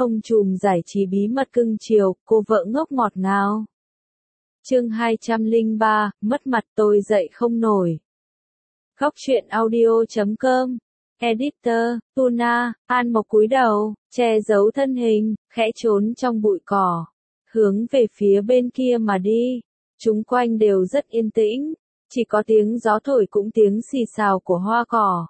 Ông trùm giải trí bí mật cưng chiều, cô vợ ngốc ngọt ngào. Chương 203, mất mặt tôi dậy không nổi. Góc truyện audio.com. Editor, Tuna, An Mộc cúi đầu, che giấu thân hình, khẽ trốn trong bụi cỏ, hướng về phía bên kia mà đi. Chúng quanh đều rất yên tĩnh, chỉ có tiếng gió thổi cũng tiếng xì xào của hoa cỏ.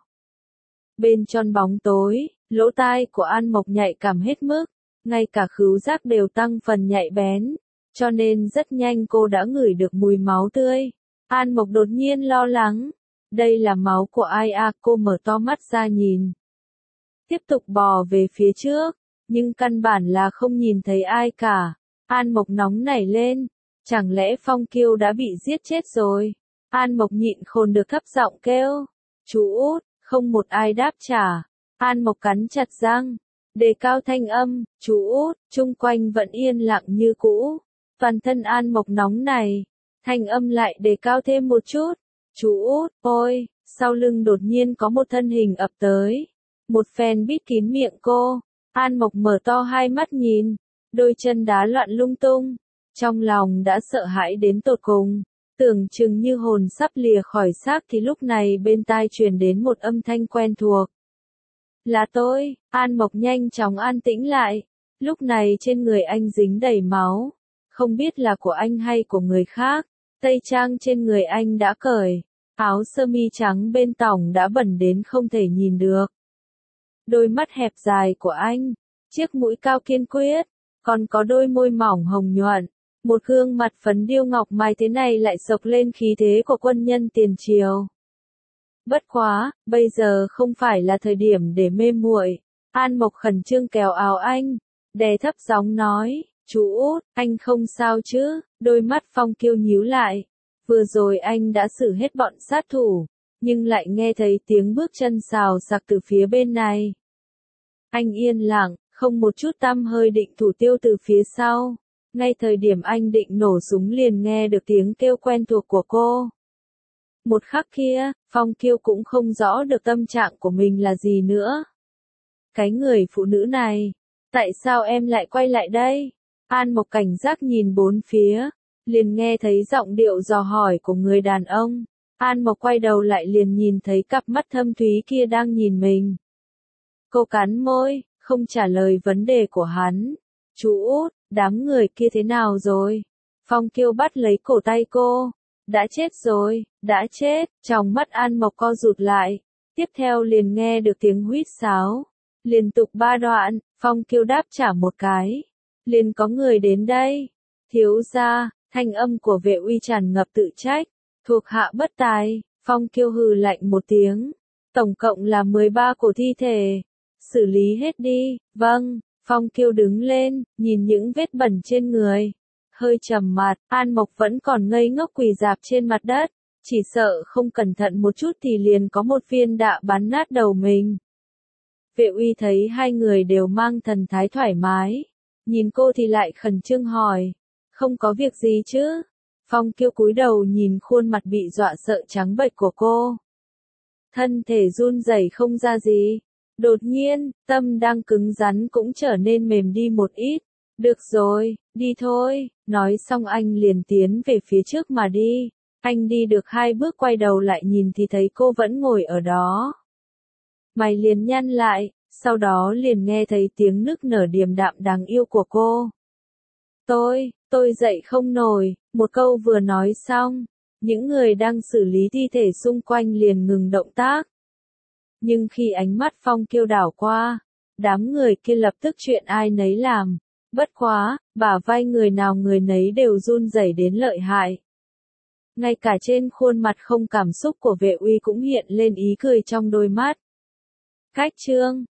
Bên trong bóng tối, lỗ tai của An Mộc nhạy cảm hết mức, ngay cả khứu giác đều tăng phần nhạy bén, cho nên rất nhanh cô đã ngửi được mùi máu tươi. An Mộc đột nhiên lo lắng, đây là máu của ai à? Cô mở to mắt ra nhìn. Tiếp tục bò về phía trước, nhưng căn bản là không nhìn thấy ai cả. An Mộc nóng nảy lên, chẳng lẽ Phong Kiêu đã bị giết chết rồi? An Mộc nhịn khôn được thấp giọng kêu, chú út, không một ai đáp trả. An Mộc cắn chặt răng, đề cao thanh âm, chú út, chung quanh vẫn yên lặng như cũ. Toàn thân An Mộc nóng này, thanh âm lại đề cao thêm một chút. Chú út, ôi, sau lưng đột nhiên có một thân hình ập tới. Một phen bít kín miệng cô. An Mộc mở to hai mắt nhìn, đôi chân đá loạn lung tung. Trong lòng đã sợ hãi đến tột cùng, tưởng chừng như hồn sắp lìa khỏi xác thì lúc này bên tai truyền đến một âm thanh quen thuộc. Là tôi. An Mộc nhanh chóng an tĩnh lại. Lúc này trên người anh dính đầy máu, không biết là của anh hay của người khác. Tây trang trên người anh đã cởi, áo sơ mi trắng bên tỏng đã bẩn đến không thể nhìn được. Đôi mắt hẹp dài của anh, chiếc mũi cao kiên quyết, còn có đôi môi mỏng hồng nhuận, một gương mặt phấn điêu ngọc mai thế này lại sộc lên khí thế của quân nhân tiền triều. Bất quá, bây giờ không phải là thời điểm để mê muội. An Mộc khẩn trương kéo áo anh, đè thấp giọng nói, chú út, anh không sao chứ? Đôi mắt Phong Kiêu nhíu lại. Vừa rồi anh đã xử hết bọn sát thủ, nhưng lại nghe thấy tiếng bước chân xào xạc từ phía bên này. Anh yên lặng, không một chút tăm hơi định thủ tiêu từ phía sau. Ngay thời điểm anh định nổ súng liền nghe được tiếng kêu quen thuộc của cô. Một khắc kia, Phong Kiêu cũng không rõ được tâm trạng của mình là gì nữa. Cái người phụ nữ này, tại sao em lại quay lại đây? An Mộc cảnh giác nhìn bốn phía, liền nghe thấy giọng điệu dò hỏi của người đàn ông. An Mộc quay đầu lại liền nhìn thấy cặp mắt thâm thúy kia đang nhìn mình. Cô cắn môi, không trả lời vấn đề của hắn. Chú út, đám người kia thế nào rồi? Phong Kiêu bắt lấy cổ tay cô. Đã chết rồi, đã chết. Trong mắt An Mộc co rụt lại. Tiếp theo liền nghe được tiếng huýt sáo. Liên tục 3 đoạn, Phong Kiêu đáp trả một cái. Liền có người đến đây. Thiếu gia, thanh âm của Vệ Uy tràn ngập tự trách. Thuộc hạ bất tài. Phong Kiêu hừ lạnh một tiếng. Tổng cộng là 13 cổ thi thể. Xử lý hết đi. Vâng. Phong Kiêu đứng lên, nhìn những vết bẩn trên người. Hơi trầm mặt, An Mộc vẫn còn ngây ngốc quỳ rạp trên mặt đất. Chỉ sợ không cẩn thận một chút thì liền có một viên đạn bắn nát đầu mình. Vệ Uy thấy hai người đều mang thần thái thoải mái. Nhìn cô thì lại khẩn trương hỏi. Không có việc gì chứ? Phong Kiêu cúi đầu nhìn khuôn mặt bị dọa sợ trắng bệch của cô. Thân thể run rẩy không ra gì. Đột nhiên, tâm đang cứng rắn cũng trở nên mềm đi một ít. Được rồi, đi thôi. Nói xong anh liền tiến về phía trước mà đi. Anh đi được 2 bước quay đầu lại nhìn thì thấy cô vẫn ngồi ở đó. Mày liền nhăn lại, sau đó liền nghe thấy tiếng nức nở điềm đạm đáng yêu của cô. Tôi dậy không nổi. Một câu vừa nói xong, những người đang xử lý thi thể xung quanh liền ngừng động tác. Nhưng khi ánh mắt Phong Kiêu đảo qua, đám người kia lập tức chuyện ai nấy làm. Bất quá, bả vai người nào người nấy đều run rẩy đến lợi hại. Ngay cả trên khuôn mặt không cảm xúc của Vệ Uy cũng hiện lên ý cười trong đôi mắt. Cách chương